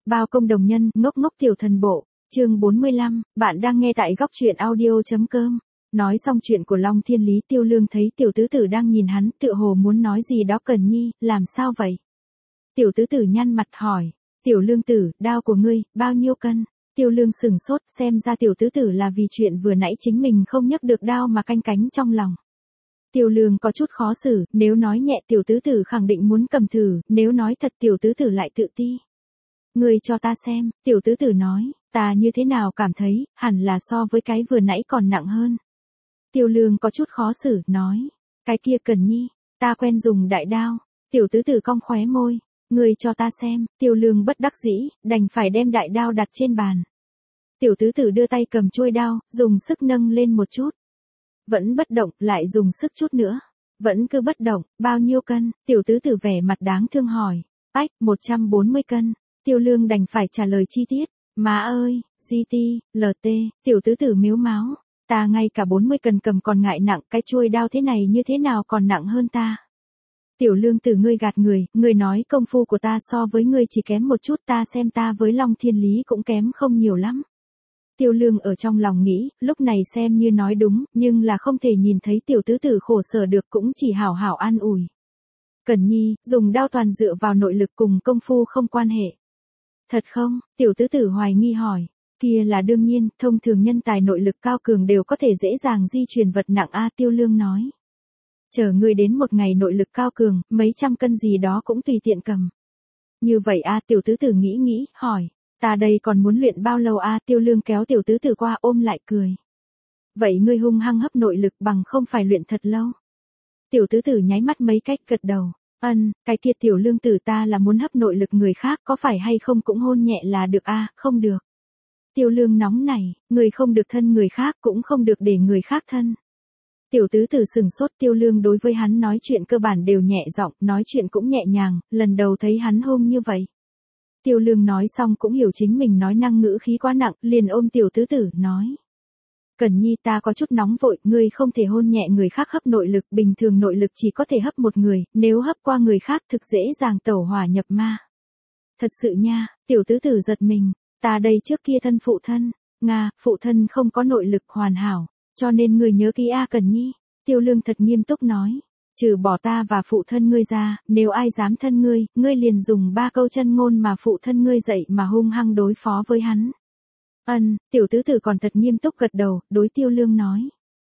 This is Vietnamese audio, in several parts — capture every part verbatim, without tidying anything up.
bao công đồng nhân, ngốc ngốc tiểu thần bộ, chương bốn mươi lăm, bạn đang nghe tại góc truyện audio.com. Nói xong chuyện của Long Thiên Lý, Tiêu Lương thấy tiểu tứ tử đang nhìn hắn, tựa hồ muốn nói gì đó. Cần Nhi, làm sao vậy? Tiểu tứ tử nhăn mặt hỏi, tiểu lương tử, đao của ngươi, bao nhiêu cân? Tiêu Lương sừng sốt, xem ra tiểu tứ tử là vì chuyện vừa nãy chính mình không nhấc được đao mà canh cánh trong lòng. Tiêu Lương có chút khó xử, nếu nói nhẹ tiểu tứ tử khẳng định muốn cầm thử, nếu nói thật tiểu tứ tử lại tự ti. Ngươi cho ta xem, tiểu tứ tử nói, ta như thế nào cảm thấy, hẳn là so với cái vừa nãy còn nặng hơn. Tiêu Lương có chút khó xử, nói, cái kia Cần Nhi, ta quen dùng đại đao. Tiểu tứ tử cong khóe môi, ngươi cho ta xem. Tiêu Lương bất đắc dĩ, đành phải đem đại đao đặt trên bàn. Tiểu tứ tử đưa tay cầm chuôi đao, dùng sức nâng lên một chút. Vẫn bất động, lại dùng sức chút nữa. Vẫn cứ bất động, bao nhiêu cân? Tiểu tứ tử vẻ mặt đáng thương hỏi. Ách, một trăm bốn mươi cân. Tiêu Lương đành phải trả lời chi tiết. Má ơi, giê tê, lờ tê, tiểu tứ tử miếu máu. Ta ngay cả bốn mươi cân cầm còn ngại nặng, cái chuôi đao thế này như thế nào còn nặng hơn ta. Tiểu Lương tử, ngươi gạt người, ngươi nói công phu của ta so với ngươi chỉ kém một chút, ta xem ta với Long Thiên Lý cũng kém không nhiều lắm. Tiêu Lương ở trong lòng nghĩ, lúc này xem như nói đúng, nhưng là không thể nhìn thấy tiểu tứ tử khổ sở được, cũng chỉ hảo hảo an ủi. Cần Nhi, dùng đao toàn dựa vào nội lực cùng công phu không quan hệ. Thật không? Tiểu tứ tử hoài nghi hỏi. Kia là đương nhiên, thông thường nhân tài nội lực cao cường đều có thể dễ dàng di truyền vật nặng a. Tiêu Lương nói. Chờ ngươi đến một ngày nội lực cao cường, mấy trăm cân gì đó cũng tùy tiện cầm. Như vậy a. Tiểu tứ tử nghĩ nghĩ, hỏi. Ta đây còn muốn luyện bao lâu a? Tiêu Lương kéo tiểu tứ tử qua ôm lại cười. Vậy ngươi hung hăng hấp nội lực bằng không phải luyện thật lâu. Tiểu tứ tử nháy mắt mấy cách gật đầu. Ân, cái kia tiểu lương tử, ta là muốn hấp nội lực người khác, có phải hay không cũng hôn nhẹ là được a? Không được. Tiêu Lương nóng này, người không được thân người khác, cũng không được để người khác thân. Tiểu tứ tử sừng sốt. Tiêu Lương đối với hắn nói chuyện cơ bản đều nhẹ giọng, nói chuyện cũng nhẹ nhàng, lần đầu thấy hắn ôm như vậy. Tiêu Lương nói xong cũng hiểu chính mình nói năng ngữ khí quá nặng, liền ôm tiểu tứ tử, nói. Cần Nhi, ta có chút nóng vội, ngươi không thể hôn nhẹ người khác hấp nội lực, bình thường nội lực chỉ có thể hấp một người, nếu hấp qua người khác thực dễ dàng tẩu hỏa nhập ma. Thật sự nha. Tiểu tứ tử giật mình, ta đây trước kia thân phụ thân, Nga, phụ thân không có nội lực hoàn hảo, cho nên người nhớ kỹ a. Cần Nhi. Tiêu Lương thật nghiêm túc nói. Trừ bỏ ta và phụ thân ngươi ra, nếu ai dám thân ngươi, ngươi liền dùng ba câu chân ngôn mà phụ thân ngươi dạy mà hung hăng đối phó với hắn. Ân, tiểu tứ tử còn thật nghiêm túc gật đầu, đối Tiêu Lương nói.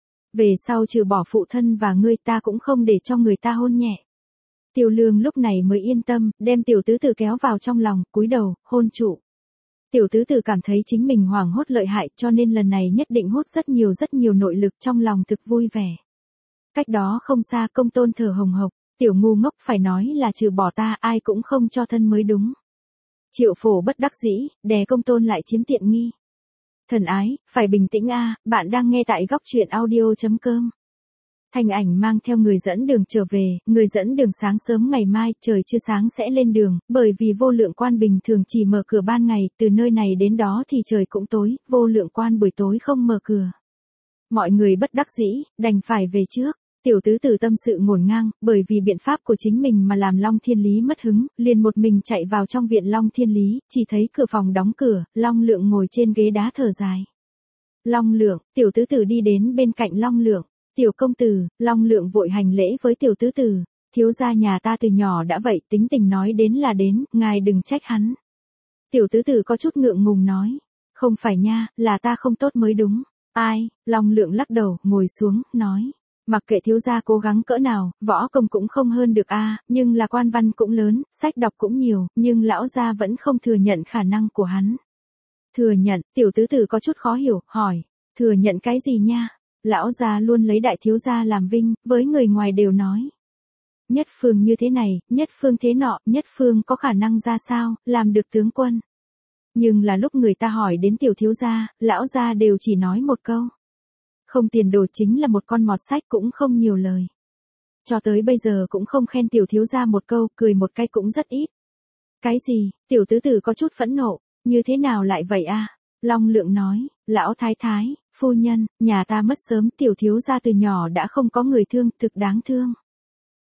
Về sau trừ bỏ phụ thân và ngươi, ta cũng không để cho người ta hôn nhẹ. Tiêu Lương lúc này mới yên tâm, đem tiểu tứ tử kéo vào trong lòng, cúi đầu, hôn trụ. Tiểu tứ tử cảm thấy chính mình hoảng hốt lợi hại, cho nên lần này nhất định hút rất nhiều rất nhiều nội lực, trong lòng thực vui vẻ. Cách đó không xa, Công Tôn thở hồng hộc, tiểu ngu ngốc, phải nói là trừ bỏ ta ai cũng không cho thân mới đúng. Triệu Phổ bất đắc dĩ, đè Công Tôn lại chiếm tiện nghi. Thần ái, phải bình tĩnh a. Bạn đang nghe tại góc truyện audio.com. Thanh Ảnh mang theo người dẫn đường trở về, người dẫn đường sáng sớm ngày mai, trời chưa sáng sẽ lên đường, bởi vì Vô Lượng Quan bình thường chỉ mở cửa ban ngày, từ nơi này đến đó thì trời cũng tối, Vô Lượng Quan buổi tối không mở cửa. Mọi người bất đắc dĩ, đành phải về trước. Tiểu tứ tử tâm sự ngổn ngang, bởi vì biện pháp của chính mình mà làm Long Thiên Lý mất hứng, liền một mình chạy vào trong viện Long Thiên Lý, chỉ thấy cửa phòng đóng cửa, Long Lượng ngồi trên ghế đá thở dài. Long Lượng, tiểu tứ tử đi đến bên cạnh Long Lượng. Tiểu công tử. Long Lượng vội hành lễ với tiểu tứ tử. Thiếu gia nhà ta từ nhỏ đã vậy, tính tình nói đến là đến, ngài đừng trách hắn. Tiểu tứ tử có chút ngượng ngùng nói. Không phải nha, là ta không tốt mới đúng. Ai? Long Lượng lắc đầu, ngồi xuống, nói. Mặc kệ thiếu gia cố gắng cỡ nào, võ công cũng không hơn được a, nhưng là quan văn cũng lớn, sách đọc cũng nhiều, nhưng lão gia vẫn không thừa nhận khả năng của hắn. Thừa nhận? Tiểu tứ tử có chút khó hiểu, hỏi. Thừa nhận cái gì nha? Lão gia luôn lấy đại thiếu gia làm vinh, với người ngoài đều nói. Nhất phương như thế này, nhất phương thế nọ, nhất phương có khả năng ra sao, làm được tướng quân. Nhưng là lúc người ta hỏi đến tiểu thiếu gia, lão gia đều chỉ nói một câu. Không tiền đồ, chính là một con mọt sách, cũng không nhiều lời. Cho tới bây giờ cũng không khen tiểu thiếu gia một câu, cười một cái cũng rất ít. Cái gì? Tiểu tứ tử có chút phẫn nộ, như thế nào lại vậy a? Long Lượng nói, lão thái thái, phu nhân, nhà ta mất sớm, tiểu thiếu gia từ nhỏ đã không có người thương, thực đáng thương.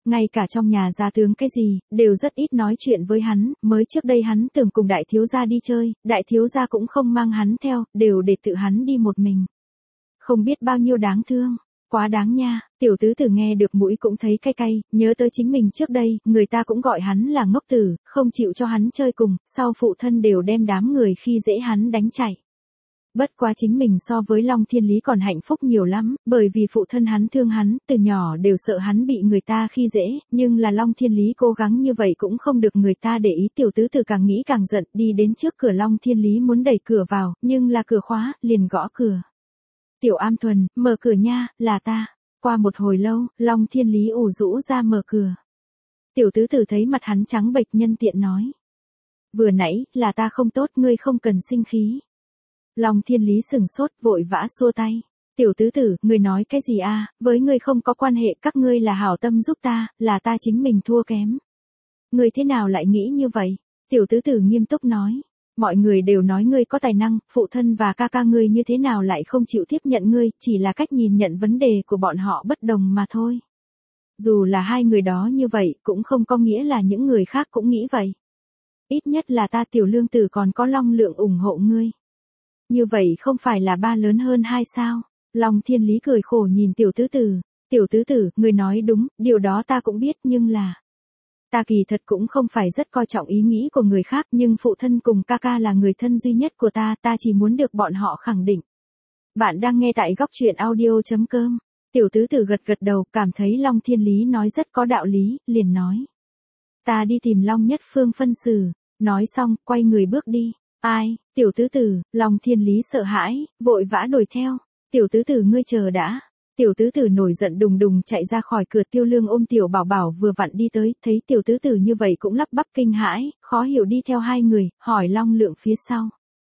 Ngay cả trong nhà gia tướng cái gì, đều rất ít nói chuyện với hắn, mới trước đây hắn tưởng cùng đại thiếu gia đi chơi, đại thiếu gia cũng không mang hắn theo, đều để tự hắn đi một mình. Không biết bao nhiêu đáng thương, quá đáng nha, tiểu tứ tử nghe được mũi cũng thấy cay cay, nhớ tới chính mình trước đây, người ta cũng gọi hắn là ngốc tử, không chịu cho hắn chơi cùng, sau phụ thân đều đem đám người khi dễ hắn đánh chạy. Bất quá chính mình so với Long Thiên Lý còn hạnh phúc nhiều lắm, bởi vì phụ thân hắn thương hắn, từ nhỏ đều sợ hắn bị người ta khi dễ, nhưng là Long Thiên Lý cố gắng như vậy cũng không được người ta để ý. Tiểu tứ tử càng nghĩ càng giận, đi đến trước cửa Long Thiên Lý muốn đẩy cửa vào, nhưng là cửa khóa, liền gõ cửa. Tiểu Am Thuần, mở cửa nha, là ta. Qua một hồi lâu, Long Thiên Lý ủ rũ ra mở cửa. Tiểu tứ tử thấy mặt hắn trắng bệch nhân tiện nói. Vừa nãy, là ta không tốt, ngươi không cần sinh khí. Long Thiên Lý sừng sốt, vội vã xua tay. Tiểu tứ tử, ngươi nói cái gì a? Với ngươi không có quan hệ, các ngươi là hảo tâm giúp ta, là ta chính mình thua kém. Ngươi thế nào lại nghĩ như vậy? Tiểu tứ tử nghiêm túc nói. Mọi người đều nói ngươi có tài năng, phụ thân và ca ca ngươi như thế nào lại không chịu tiếp nhận ngươi, chỉ là cách nhìn nhận vấn đề của bọn họ bất đồng mà thôi. Dù là hai người đó như vậy, cũng không có nghĩa là những người khác cũng nghĩ vậy. Ít nhất là ta Tiểu Lương Tử còn có Long Lượng ủng hộ ngươi. Như vậy không phải là ba lớn hơn hai sao? Long Thiên Lý cười khổ nhìn tiểu tứ tử. Tiểu tứ tử, ngươi nói đúng, điều đó ta cũng biết nhưng là... Ta kỳ thật cũng không phải rất coi trọng ý nghĩ của người khác, nhưng phụ thân cùng ca ca là người thân duy nhất của ta, ta chỉ muốn được bọn họ khẳng định. Bạn đang nghe tại góc truyện audio chấm com. Tiểu tứ tử gật gật đầu, cảm thấy Long Thiên Lý nói rất có đạo lý, liền nói. Ta đi tìm Long Nhất Phương phân xử. Nói xong, quay người bước đi. Ai, tiểu tứ tử, Long Thiên Lý sợ hãi, vội vã đuổi theo. Tiểu tứ tử ngươi chờ đã. Tiểu tứ tử nổi giận đùng đùng chạy ra khỏi cửa. Tiêu Lương ôm tiểu bảo bảo vừa vặn đi tới, thấy tiểu tứ tử như vậy cũng lắp bắp kinh hãi, khó hiểu đi theo hai người, hỏi Long Lượng phía sau.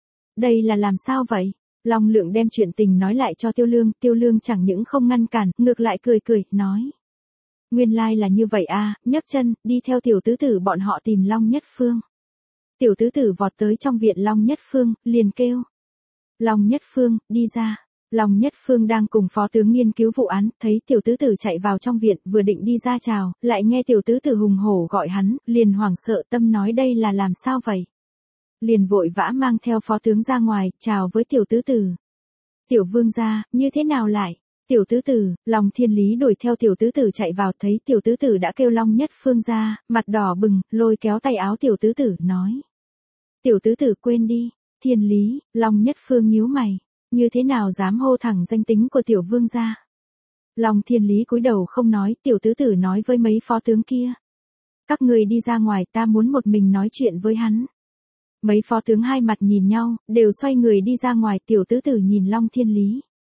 Đây là làm sao vậy? Long Lượng đem chuyện tình nói lại cho Tiêu Lương, Tiêu Lương chẳng những không ngăn cản, ngược lại cười cười, nói. Nguyên lai là như vậy a, nhấc chân, đi theo tiểu tứ tử bọn họ tìm Long Nhất Phương. Tiểu tứ tử vọt tới trong viện Long Nhất Phương, liền kêu. Long Nhất Phương, đi ra. Long Nhất Phương đang cùng phó tướng nghiên cứu vụ án, thấy tiểu tứ tử chạy vào trong viện, vừa định đi ra chào, lại nghe tiểu tứ tử hùng hổ gọi hắn, liền hoảng sợ tâm nói đây là làm sao vậy. Liền vội vã mang theo phó tướng ra ngoài, chào với tiểu tứ tử. Tiểu vương gia, như thế nào lại? Tiểu tứ tử, Long Thiên Lý đuổi theo tiểu tứ tử chạy vào, thấy tiểu tứ tử đã kêu Long Nhất Phương ra, mặt đỏ bừng, lôi kéo tay áo tiểu tứ tử, nói. Tiểu tứ tử quên đi, Thiên Lý, Long Nhất Phương nhíu mày, như thế nào dám hô thẳng danh tính của tiểu vương gia. Long Thiên Lý cúi đầu không nói, tiểu tứ tử nói với mấy phó tướng kia. Các người đi ra ngoài, ta muốn một mình nói chuyện với hắn. Mấy phó tướng hai mặt nhìn nhau, đều xoay người đi ra ngoài, tiểu tứ tử nhìn Long Thiên Lý.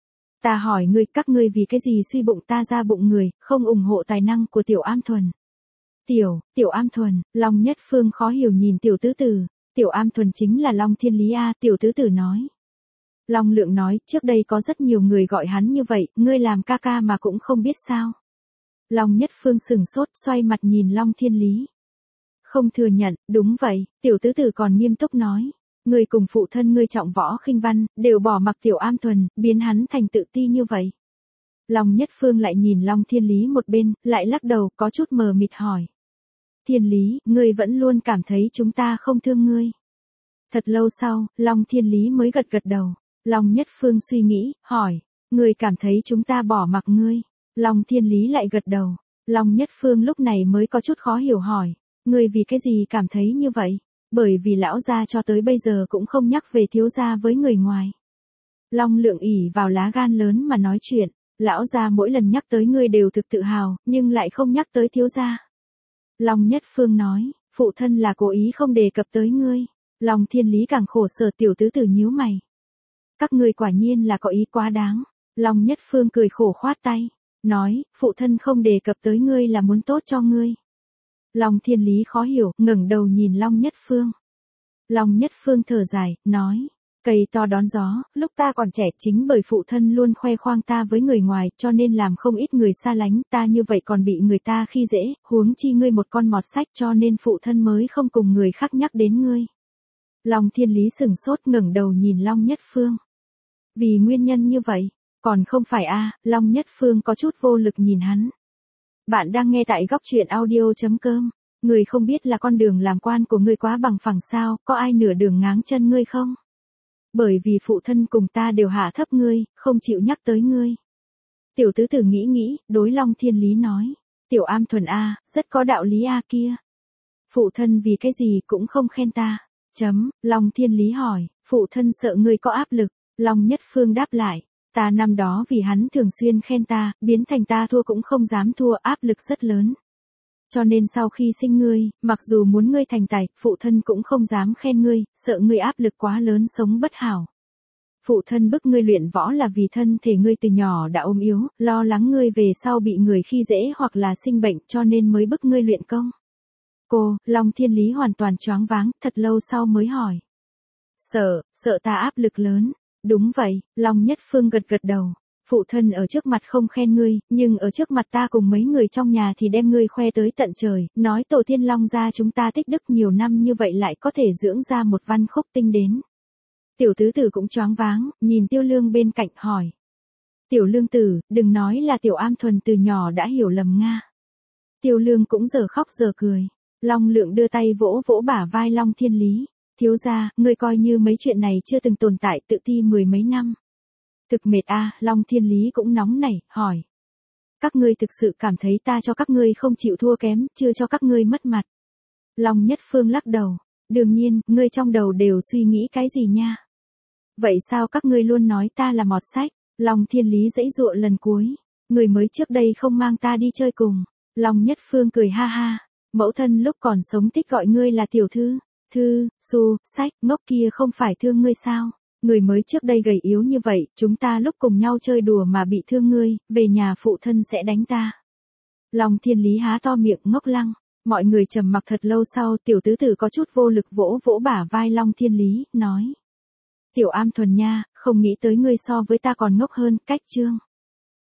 Ta hỏi ngươi, các ngươi vì cái gì suy bụng ta ra bụng người, không ủng hộ tài năng của tiểu Am Thuần. Tiểu, tiểu Am Thuần, Long Nhất Phương khó hiểu nhìn tiểu tứ tử, tiểu Am Thuần chính là Long Thiên Lý a, tiểu tứ tử nói. Long Lượng nói, trước đây có rất nhiều người gọi hắn như vậy, ngươi làm ca ca mà cũng không biết sao. Long Nhất Phương sừng sốt, xoay mặt nhìn Long Thiên Lý. Không thừa nhận, đúng vậy, tiểu tứ tử còn nghiêm túc nói. Ngươi cùng phụ thân ngươi trọng võ khinh văn, đều bỏ mặc tiểu Am Thuần, biến hắn thành tự ti như vậy. Long Nhất Phương lại nhìn Long Thiên Lý một bên, lại lắc đầu, có chút mờ mịt hỏi. Thiên Lý, ngươi vẫn luôn cảm thấy chúng ta không thương ngươi. Thật lâu sau, Long Thiên Lý mới gật gật đầu. Long Nhất Phương suy nghĩ, hỏi. Ngươi cảm thấy chúng ta bỏ mặc ngươi. Long Thiên Lý lại gật đầu. Long Nhất Phương lúc này mới có chút khó hiểu hỏi. Ngươi vì cái gì cảm thấy như vậy? Bởi vì lão gia cho tới bây giờ cũng không nhắc về thiếu gia với người ngoài. Long Lượng ỷ vào lá gan lớn mà nói chuyện. Lão gia mỗi lần nhắc tới ngươi đều thực tự hào, nhưng lại không nhắc tới thiếu gia. Long Nhất Phương nói, phụ thân là cố ý không đề cập tới ngươi. Long Thiên Lý càng khổ sở, tiểu tứ tử nhíu mày. Các ngươi quả nhiên là có ý quá đáng. Long Nhất Phương cười khổ khoát tay. Nói, phụ thân không đề cập tới ngươi là muốn tốt cho ngươi. Long Thiên Lý khó hiểu, ngẩng đầu nhìn Long Nhất Phương. Long Nhất Phương thở dài, nói. Cây to đón gió, lúc ta còn trẻ chính bởi phụ thân luôn khoe khoang ta với người ngoài, cho nên làm không ít người xa lánh, ta như vậy còn bị người ta khi dễ, huống chi ngươi một con mọt sách, cho nên phụ thân mới không cùng người khác nhắc đến ngươi. Long Thiên Lý sừng sốt, ngẩng đầu nhìn Long Nhất Phương. Vì nguyên nhân như vậy, còn không phải a, Long Nhất Phương có chút vô lực nhìn hắn. Bạn đang nghe tại góc truyện audio chấm com. Người không biết là con đường làm quan của ngươi quá bằng phẳng sao, có ai nửa đường ngáng chân ngươi không? Bởi vì phụ thân cùng ta đều hạ thấp ngươi, không chịu nhắc tới ngươi. Tiểu tứ tử nghĩ nghĩ, đối Long Thiên Lý nói. Tiểu Am Thuần a, rất có đạo lý a kia. Phụ thân vì cái gì cũng không khen ta. Chấm, Long Thiên Lý hỏi, phụ thân sợ ngươi có áp lực. Long Nhất Phương đáp lại. Ta năm đó vì hắn thường xuyên khen ta, biến thành ta thua cũng không dám thua, áp lực rất lớn. Cho nên sau khi sinh ngươi, mặc dù muốn ngươi thành tài, phụ thân cũng không dám khen ngươi, sợ ngươi áp lực quá lớn sống bất hảo. Phụ thân bức ngươi luyện võ là vì thân thể ngươi từ nhỏ đã ốm yếu, lo lắng ngươi về sau bị người khi dễ hoặc là sinh bệnh cho nên mới bức ngươi luyện công. Cô, Long Thiên Lý hoàn toàn choáng váng, thật lâu sau mới hỏi. Sợ, sợ ta áp lực lớn. Đúng vậy, Long Nhất Phương gật gật đầu. Phụ thân ở trước mặt không khen ngươi, nhưng ở trước mặt ta cùng mấy người trong nhà thì đem ngươi khoe tới tận trời, nói tổ tiên Long gia chúng ta tích đức nhiều năm như vậy lại có thể dưỡng ra một văn khúc tinh đến. Tiểu tứ tử cũng choáng váng, nhìn Tiêu Lương bên cạnh hỏi. Tiểu Lương tử, đừng nói là Tiểu Am Thuần từ nhỏ đã hiểu lầm Nga. Tiêu Lương cũng giờ khóc giờ cười. Long Lượng đưa tay vỗ vỗ bả vai Long Thiên Lý. Thiếu gia, ngươi coi như mấy chuyện này chưa từng tồn tại tự ti mười mấy năm. Thực mệt a, Long Thiên Lý cũng nóng nảy, hỏi. Các ngươi thực sự cảm thấy ta cho các ngươi không chịu thua kém, chưa cho các ngươi mất mặt. Long Nhất Phương lắc đầu. Đương nhiên, ngươi trong đầu đều suy nghĩ cái gì nha. Vậy sao các ngươi luôn nói ta là mọt sách? Long Thiên Lý giãy giụa lần cuối. Người mới trước đây không mang ta đi chơi cùng. Long Nhất Phương cười ha ha. Mẫu thân lúc còn sống thích gọi ngươi là tiểu thư. Thư, Su, Sách, ngốc kia không phải thương ngươi sao? Người mới trước đây gầy yếu như vậy, chúng ta lúc cùng nhau chơi đùa mà bị thương ngươi, về nhà phụ thân sẽ đánh ta. Long Thiên Lý há to miệng ngốc lăng, mọi người trầm mặc thật lâu sau, tiểu tứ tử có chút vô lực vỗ vỗ bả vai Long Thiên Lý, nói. Tiểu Am Thuần nha, không nghĩ tới ngươi so với ta còn ngốc hơn, cách chương.